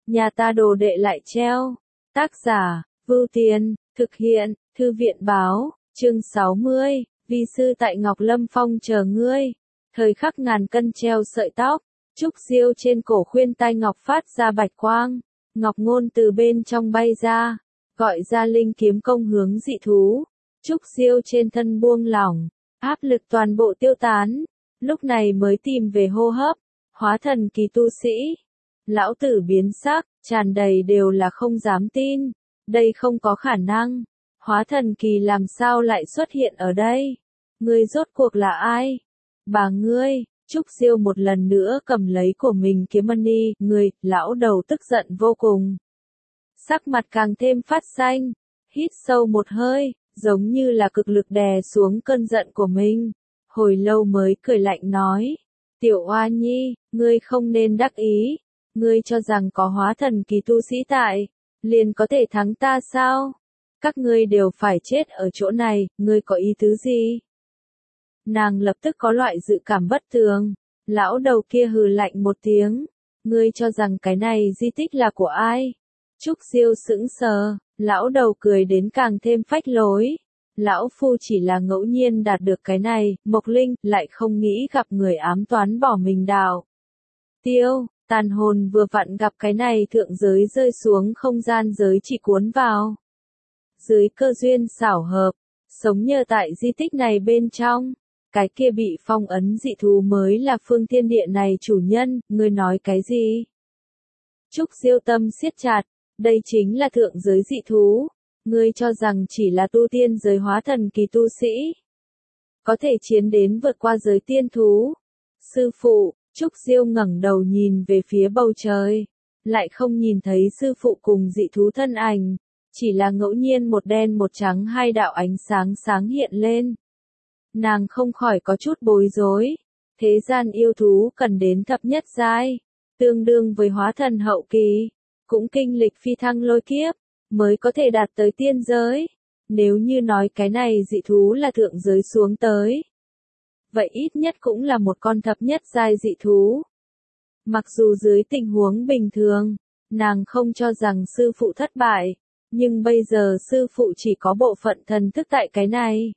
nhà ta đồ đệ lại treo. Tác giả, Vưu Tiền, thực hiện, Thư viện báo, chương 60, vi sư tại Ngọc Lâm Phong chờ ngươi. Thời khắc ngàn cân treo sợi tóc, trúc diêu trên cổ khuyên tai ngọc phát ra bạch quang, ngọc ngôn từ bên trong bay ra, gọi ra linh kiếm công hướng dị thú. Trúc diêu trên thân buông lỏng, áp lực toàn bộ tiêu tán, lúc này mới tìm về hô hấp, hóa thần kỳ tu sĩ. Lão tử biến sắc, tràn đầy đều là không dám tin, đây không có khả năng, hóa thần kỳ làm sao lại xuất hiện ở đây? Ngươi rốt cuộc là ai? Bà ngươi, Trúc Diêu một lần nữa cầm lấy của mình kiếm mani, người, lão đầu tức giận vô cùng. Sắc mặt càng thêm phát xanh, hít sâu một hơi, giống như là cực lực đè xuống cơn giận của mình. Hồi lâu mới cười lạnh nói, tiểu oa nhi, ngươi không nên đắc ý, ngươi cho rằng có hóa thần kỳ tu sĩ tại, liền có thể thắng ta sao? Các ngươi đều phải chết ở chỗ này, ngươi có ý tứ gì? Nàng lập tức có loại dự cảm bất thường, lão đầu kia hừ lạnh một tiếng, ngươi cho rằng cái này di tích là của ai? Trúc Diêu sững sờ, lão đầu cười đến càng thêm phách lối. Lão phu chỉ là ngẫu nhiên đạt được cái này, Mộc Linh lại không nghĩ gặp người ám toán bỏ mình đạo. Tiêu, tàn hồn vừa vặn gặp cái này thượng giới rơi xuống không gian giới chỉ cuốn vào. Dưới cơ duyên xảo hợp, sống nhờ tại di tích này bên trong, cái kia bị phong ấn dị thú mới là phương thiên địa này chủ nhân, ngươi nói cái gì? Trúc Diêu tâm siết chặt, đây chính là thượng giới dị thú. Ngươi cho rằng chỉ là tu tiên giới hóa thần kỳ tu sĩ, có thể chiến đến vượt qua giới tiên thú. Sư phụ, Trúc Diêu ngẩng đầu nhìn về phía bầu trời, lại không nhìn thấy sư phụ cùng dị thú thân ảnh, chỉ là ngẫu nhiên một đen một trắng hai đạo ánh sáng sáng hiện lên. Nàng không khỏi có chút bối rối, thế gian yêu thú cần đến thập nhất giai, tương đương với hóa thần hậu kỳ, cũng kinh lịch phi thăng lôi kiếp, mới có thể đạt tới tiên giới. Nếu như nói cái này dị thú là thượng giới xuống tới, vậy ít nhất cũng là một con thập nhất giai dị thú. Mặc dù dưới tình huống bình thường, nàng không cho rằng sư phụ thất bại, nhưng bây giờ sư phụ chỉ có bộ phận thần thức tại cái này.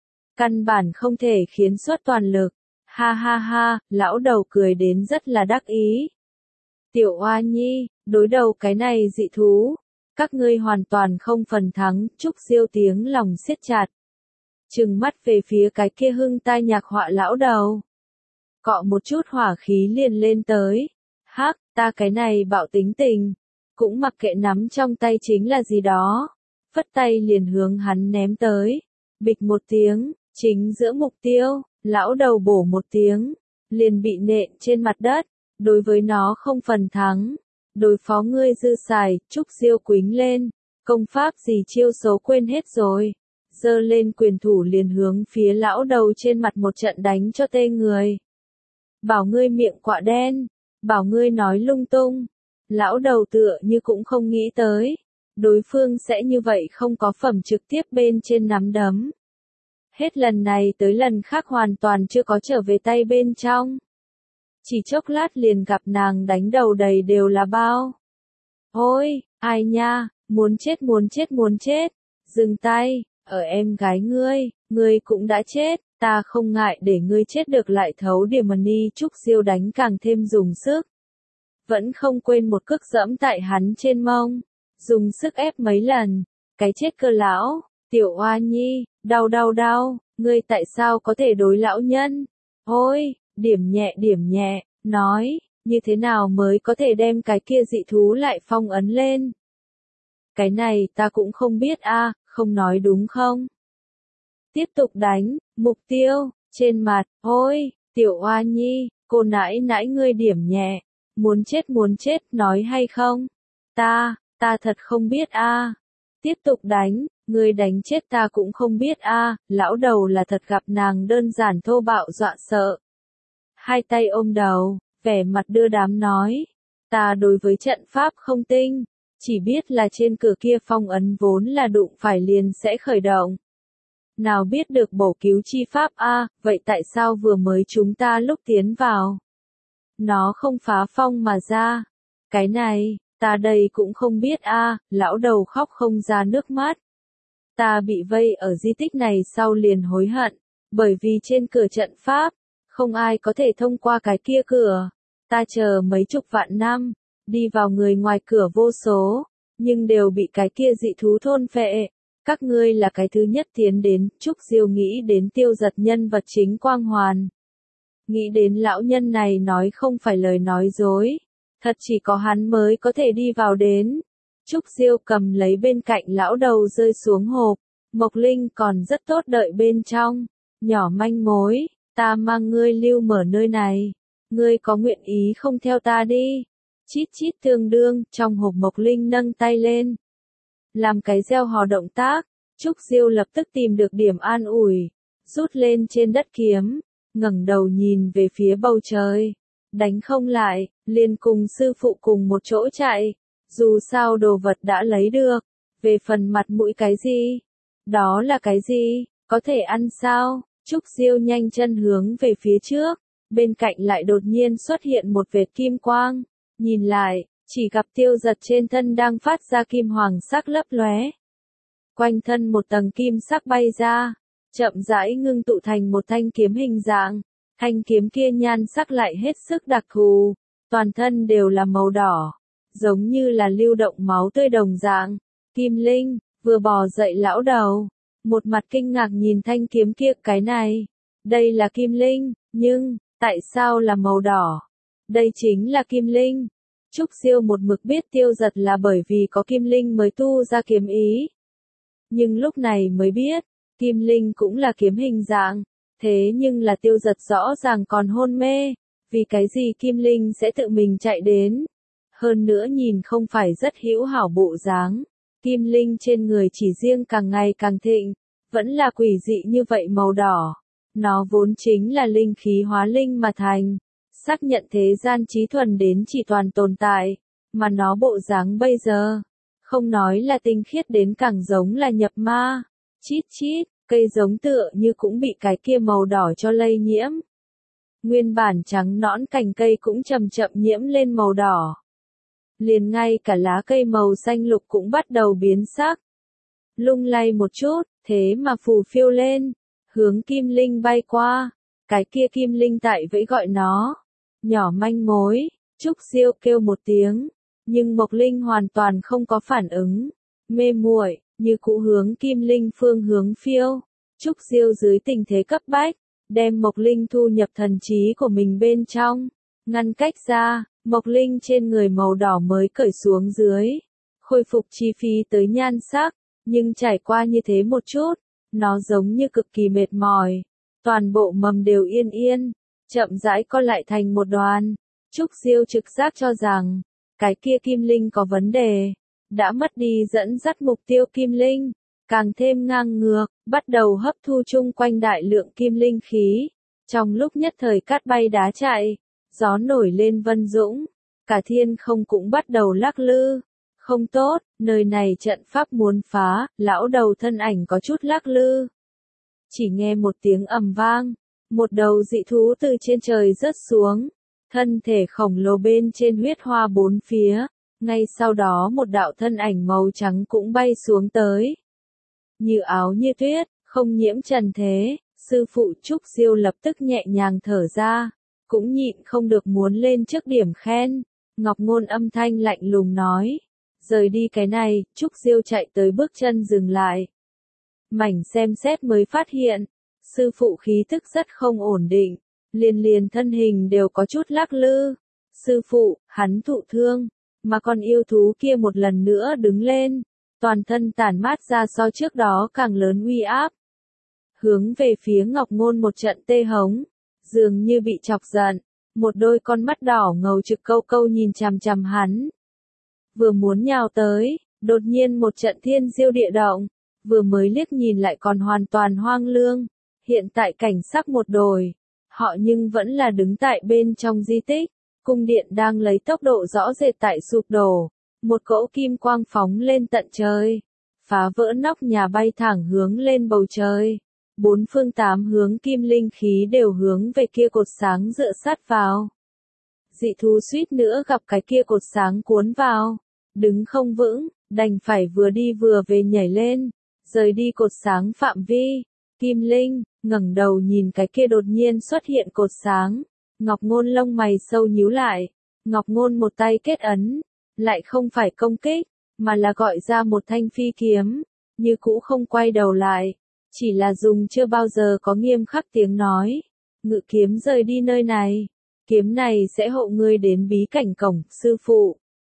Căn bản không thể khiến xuất toàn lực. Ha ha ha, lão đầu cười đến rất là đắc ý. Tiểu oa nhi, đối đầu cái này dị thú, các ngươi hoàn toàn không phần thắng. Trúc Diêu tiếng lòng siết chặt, trừng mắt về phía cái kia hưng tai nhạc họa lão đầu. Cọ một chút hỏa khí liền lên tới. Hắc, ta cái này bạo tính tình, cũng mặc kệ nắm trong tay chính là gì đó. Phất tay liền hướng hắn ném tới. Bịch một tiếng, chính giữa mục tiêu, lão đầu bổ một tiếng, liền bị nện trên mặt đất. Đối với nó không phần thắng. Đối phó ngươi dư xài, Trúc Diêu quính lên, công pháp gì chiêu số quên hết rồi. Giơ lên quyền thủ liền hướng phía lão đầu trên mặt một trận đánh cho tê người. Bảo ngươi miệng quạ đen, bảo ngươi nói lung tung. Lão đầu tựa như cũng không nghĩ tới, đối phương sẽ như vậy không có phẩm trực tiếp bên trên nắm đấm. Hết lần này tới lần khác hoàn toàn chưa có trở về tay bên trong. Chỉ chốc lát liền gặp nàng đánh đầu đầy đều là bao. Ôi, ai nha, muốn chết muốn chết muốn chết, dừng tay, ở em gái ngươi cũng đã chết, ta không ngại để ngươi chết được lại thấu điểm mani. Trúc Diêu đánh càng thêm dùng sức. Vẫn không quên một cước dẫm tại hắn trên mông, dùng sức ép mấy lần, cái chết cơ lão, tiểu oa nhi, đau đau đau, ngươi tại sao có thể đối lão nhân? Ôi, điểm nhẹ, nói, như thế nào mới có thể đem cái kia dị thú lại phong ấn lên? Cái này ta cũng không biết a, không nói đúng không? Tiếp tục đánh, mục tiêu, trên mặt, ôi, tiểu oa nhi, cô nãi nãi ngươi điểm nhẹ, muốn chết, nói hay không? Ta thật không biết a. Tiếp tục đánh, ngươi đánh chết ta cũng không biết a. Lão đầu là thật gặp nàng đơn giản thô bạo dọa sợ. Hai tay ôm đầu, vẻ mặt đưa đám nói, ta đối với trận pháp không tinh, chỉ biết là trên cửa kia phong ấn vốn là đụng phải liền sẽ khởi động. Nào biết được bổ cứu chi pháp a, vậy tại sao vừa mới chúng ta lúc tiến vào, nó không phá phong mà ra? Cái này, Ta đây cũng không biết a, lão đầu khóc không ra nước mắt. Ta bị vây ở di tích này sau liền hối hận, bởi vì trên cửa trận pháp, không ai có thể thông qua cái kia cửa. Ta chờ mấy chục vạn năm, đi vào người ngoài cửa vô số, nhưng đều bị cái kia dị thú thôn phệ. Các ngươi là cái thứ nhất tiến đến, Trúc Diêu nghĩ đến Tiêu Giật nhân vật chính Quang Hoàn. Nghĩ đến lão nhân này nói không phải lời nói dối, thật chỉ có hắn mới có thể đi vào đến. Trúc Diêu cầm lấy bên cạnh lão đầu rơi xuống hộp, Mộc Linh còn rất tốt đợi bên trong. Nhỏ manh mối, ta mang ngươi lưu mở nơi này, ngươi có nguyện ý không theo ta đi. Chít chít tương đương, trong hộp Mộc Linh nâng tay lên, làm cái gieo hò động tác. Trúc Diêu lập tức tìm được điểm an ủi, rút lên trên đất kiếm, ngẩng đầu nhìn về phía bầu trời. Đánh không lại, liền cùng sư phụ cùng một chỗ chạy. Dù sao đồ vật đã lấy được, về phần mặt mũi cái gì? Đó là cái gì? Có thể ăn sao? Trúc Diêu nhanh chân hướng về phía trước, bên cạnh lại đột nhiên xuất hiện một vệt kim quang. Nhìn lại, chỉ gặp Tiêu Giật trên thân đang phát ra kim hoàng sắc lấp lóe. Quanh thân một tầng kim sắc bay ra, chậm rãi ngưng tụ thành một thanh kiếm hình dạng. Thanh kiếm kia nhan sắc lại hết sức đặc thù, toàn thân đều là màu đỏ, giống như là lưu động máu tươi đồng dạng. Kim Linh vừa bò dậy lão đầu, một mặt kinh ngạc nhìn thanh kiếm kia, cái này, đây là Kim Linh, nhưng, tại sao là màu đỏ? Đây chính là Kim Linh. Trúc Diêu một mực biết Tiêu Giật là bởi vì có Kim Linh mới tu ra kiếm ý. Nhưng lúc này mới biết, Kim Linh cũng là kiếm hình dạng, thế nhưng là Tiêu Giật rõ ràng còn hôn mê, vì cái gì Kim Linh sẽ tự mình chạy đến? Hơn nữa nhìn không phải rất hữu hảo bộ dáng. Kim Linh trên người chỉ riêng càng ngày càng thịnh, vẫn là quỷ dị như vậy màu đỏ. Nó vốn chính là linh khí hóa linh mà thành, xác nhận thế gian trí thuần đến chỉ toàn tồn tại, mà nó bộ dáng bây giờ, không nói là tinh khiết đến càng giống là nhập ma. Chít chít, cây giống tựa như cũng bị cái kia màu đỏ cho lây nhiễm. Nguyên bản trắng nõn cành cây cũng chậm chậm nhiễm lên màu đỏ. Liền ngay cả lá cây màu xanh lục cũng bắt đầu biến sắc. Lung lay một chút, thế mà phù phiêu lên, hướng Kim Linh bay qua. Cái kia Kim Linh tại vẫy gọi nó. Nhỏ manh mối, Trúc Diêu kêu một tiếng, nhưng Mộc Linh hoàn toàn không có phản ứng. Mê muội, như cũ hướng Kim Linh phương hướng phiêu. Trúc Diêu dưới tình thế cấp bách, đem Mộc Linh thu nhập thần trí của mình bên trong, ngăn cách ra. Mộc Linh trên người màu đỏ mới cởi xuống dưới, khôi phục chi phí tới nhan sắc, nhưng trải qua như thế một chút, nó giống như cực kỳ mệt mỏi, toàn bộ mầm đều yên yên, chậm rãi co lại thành một đoàn. Trúc Diêu trực giác cho rằng, cái kia Kim Linh có vấn đề, đã mất đi dẫn dắt mục tiêu Kim Linh, càng thêm ngang ngược, bắt đầu hấp thu chung quanh đại lượng Kim Linh khí. Trong lúc nhất thời cát bay đá chạy, gió nổi lên vân dũng, cả thiên không cũng bắt đầu lắc lư. Không tốt, nơi này trận pháp muốn phá, lão đầu thân ảnh có chút lắc lư. Chỉ nghe một tiếng ầm vang, một đầu dị thú từ trên trời rớt xuống, thân thể khổng lồ bên trên huyết hoa bốn phía, ngay sau đó một đạo thân ảnh màu trắng cũng bay xuống tới. Như áo như tuyết, không nhiễm trần thế, sư phụ Trúc Diêu lập tức nhẹ nhàng thở ra, cũng nhịn không được muốn lên trước điểm khen. Ngọc Ngôn âm thanh lạnh lùng nói, rời đi cái này. Trúc Diêu chạy tới bước chân dừng lại. Mảnh xem xét mới phát hiện, sư phụ khí tức rất không ổn định, liền thân hình đều có chút lắc lư. Sư phụ, hắn thụ thương, mà con yêu thú kia một lần nữa đứng lên, toàn thân tản mát ra so trước đó càng lớn uy áp. Hướng về phía Ngọc Ngôn một trận tê hống, dường như bị chọc giận, một đôi con mắt đỏ ngầu trực câu câu nhìn chằm chằm hắn. Vừa muốn nhào tới, đột nhiên một trận thiên diêu địa động, vừa mới liếc nhìn lại còn hoàn toàn hoang lương, hiện tại cảnh sắc một đổi, họ nhưng vẫn là đứng tại bên trong di tích, cung điện đang lấy tốc độ rõ rệt tại sụp đổ, một cỗ kim quang phóng lên tận trời, phá vỡ nóc nhà bay thẳng hướng lên bầu trời. Bốn phương tám hướng kim linh khí đều hướng về kia cột sáng dựa sát vào. Dị thú suýt nữa gặp cái kia cột sáng cuốn vào, đứng không vững, đành phải vừa đi vừa về nhảy lên, rời đi cột sáng phạm vi. Kim Linh, ngẩng đầu nhìn cái kia đột nhiên xuất hiện cột sáng, Ngọc Ngôn lông mày sâu nhíu lại, Ngọc Ngôn một tay kết ấn, lại không phải công kích, mà là gọi ra một thanh phi kiếm, như cũ không quay đầu lại, chỉ là dùng chưa bao giờ có nghiêm khắc tiếng nói, ngự kiếm rời đi nơi này, kiếm này sẽ hộ ngươi đến bí cảnh cổng, sư phụ.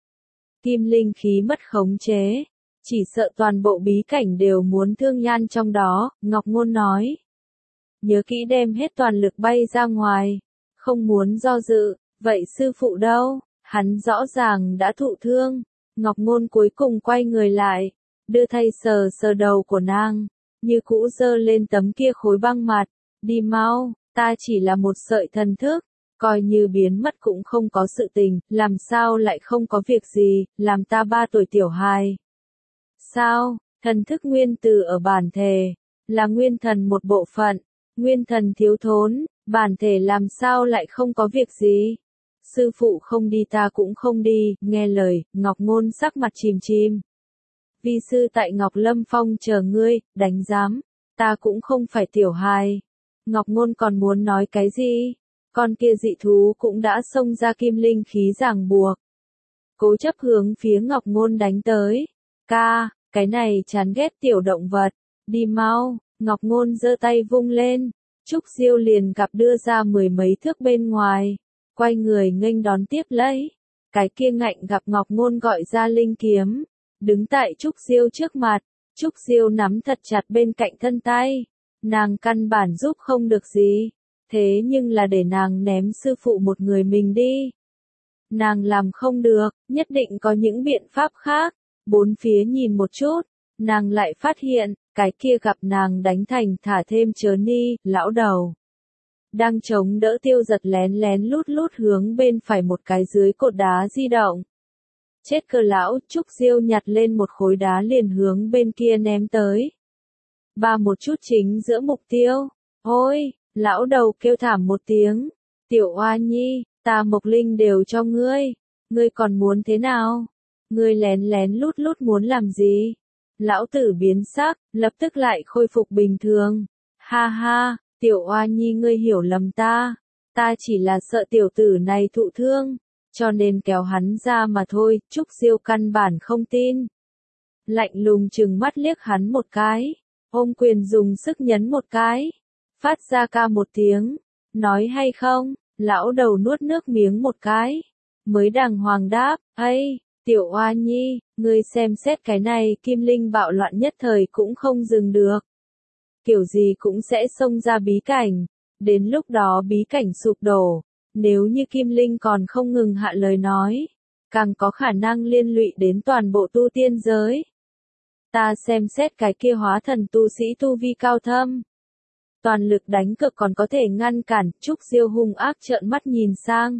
Kim Linh khí mất khống chế, chỉ sợ toàn bộ bí cảnh đều muốn thương nhan trong đó, Ngọc Ngôn nói. Nhớ kỹ đem hết toàn lực bay ra ngoài, không muốn do dự, vậy sư phụ đâu, hắn rõ ràng đã thụ thương. Ngọc Ngôn cuối cùng quay người lại, đưa tay sờ sờ đầu của nàng, như cũ giơ lên tấm kia khối băng mặt, đi mau, ta chỉ là một sợi thần thức, coi như biến mất cũng không có sự tình, làm sao lại không có việc gì, làm ta 3 tuổi tiểu hài. Sao, thần thức nguyên từ ở bản thể, là nguyên thần một bộ phận, nguyên thần thiếu thốn, bản thể làm sao lại không có việc gì. Sư phụ không đi ta cũng không đi, nghe lời, Ngọc Ngôn sắc mặt chìm chìm. Vi sư tại Ngọc Lâm Phong chờ ngươi, đánh giám, ta cũng không phải tiểu hài. Ngọc Ngôn còn muốn nói cái gì? Con kia dị thú cũng đã xông ra kim linh khí ràng buộc. Cố chấp hướng phía Ngọc Ngôn đánh tới. Ca, cái này chán ghét tiểu động vật, đi mau, Ngọc Ngôn giơ tay vung lên, Trúc Diêu liền gặp đưa ra 10 mấy thước bên ngoài, quay người nghênh đón tiếp lấy. Cái kia ngạnh gặp Ngọc Ngôn gọi ra linh kiếm, đứng tại Trúc Diêu trước mặt, Trúc Diêu nắm thật chặt bên cạnh thân tay, nàng căn bản giúp không được gì, thế nhưng là để nàng ném sư phụ một người mình đi. Nàng làm không được, nhất định có những biện pháp khác. Bốn phía nhìn một chút, nàng lại phát hiện, cái kia gặp nàng đánh thành thả thêm chớ ni, lão đầu. Đang chống đỡ Tiêu Giật lén lén lút lút hướng bên phải một cái dưới cột đá di động. Chết cơ lão, Trúc Diêu nhặt lên một khối đá liền hướng bên kia ném tới. Ba một chút chính giữa mục tiêu. Ôi, lão đầu kêu thảm một tiếng. Tiểu Oa Nhi, ta Mộc Linh đều cho ngươi còn muốn thế nào? Ngươi lén lén lút lút muốn làm gì? Lão tử biến sắc, lập tức lại khôi phục bình thường. Ha ha, Tiểu Oa Nhi ngươi hiểu lầm ta chỉ là sợ tiểu tử này thụ thương, cho nên kéo hắn ra mà thôi, Trúc Diêu căn bản không tin. Lạnh lùng trừng mắt liếc hắn một cái, ôm quyền dùng sức nhấn một cái, phát ra ca một tiếng, nói hay không, lão đầu nuốt nước miếng một cái, mới đàng hoàng đáp, ây, Tiểu Oa Nhi, ngươi xem xét cái này, Kim Linh bạo loạn nhất thời cũng không dừng được. Kiểu gì cũng sẽ xông ra bí cảnh, đến lúc đó bí cảnh sụp đổ, nếu như Kim Linh còn không ngừng hạ lời nói, càng có khả năng liên lụy đến toàn bộ tu tiên giới. Ta xem xét cái kia hóa thần tu sĩ tu vi cao thâm. Toàn lực đánh cực còn có thể ngăn cản, Trúc Diêu hung ác trợn mắt nhìn sang.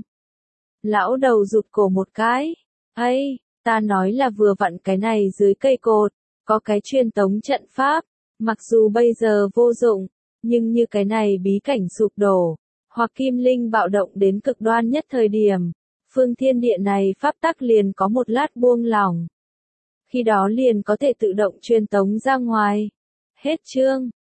Lão đầu rụt cổ một cái. Ây, ta nói là vừa vặn cái này dưới cây cột, có cái truyền tống trận pháp, mặc dù bây giờ vô dụng, nhưng như cái này bí cảnh sụp đổ, hoặc Kim Linh bạo động đến cực đoan nhất thời điểm, phương thiên địa này pháp tắc liền có một lát buông lỏng. Khi đó liền có thể tự động truyền tống ra ngoài. Hết chương.